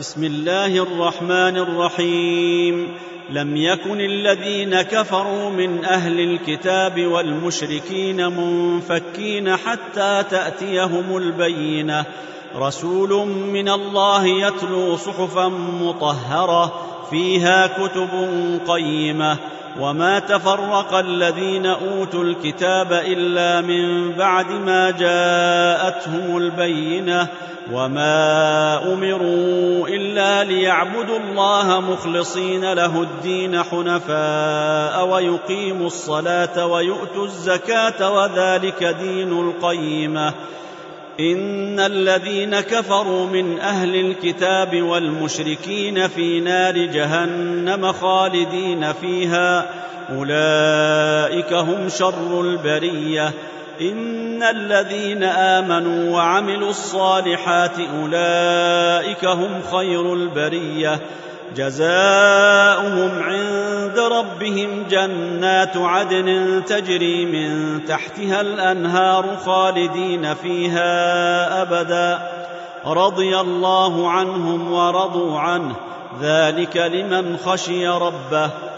بسم الله الرحمن الرحيم. لم يكن الذين كفروا من أهل الكتاب والمشركين منفكين حتى تأتيهم البينة، رسول من الله يتلو صحفا مطهرة فيها كتب قيمة. وما تفرق الذين أوتوا الكتاب إلا من بعد ما جاءتهم البينة، وما أمروا إلا ليعبدوا الله مخلصين له الدين حنفاء ويقيموا الصلاة ويؤتوا الزكاة وذلك دين القيمة. إن الذين كفروا من أهل الكتاب والمشركين في نار جهنم خالدين فيها، أولئك هم شر البرية. إن الذين آمنوا وعملوا الصالحات أولئك هم خير البرية، جزاؤهم عند ربهم جنات عدن تجري من تحتها الأنهار خالدين فيها أبدا، رضي الله عنهم ورضوا عنه، ذلك لمن خشي ربه.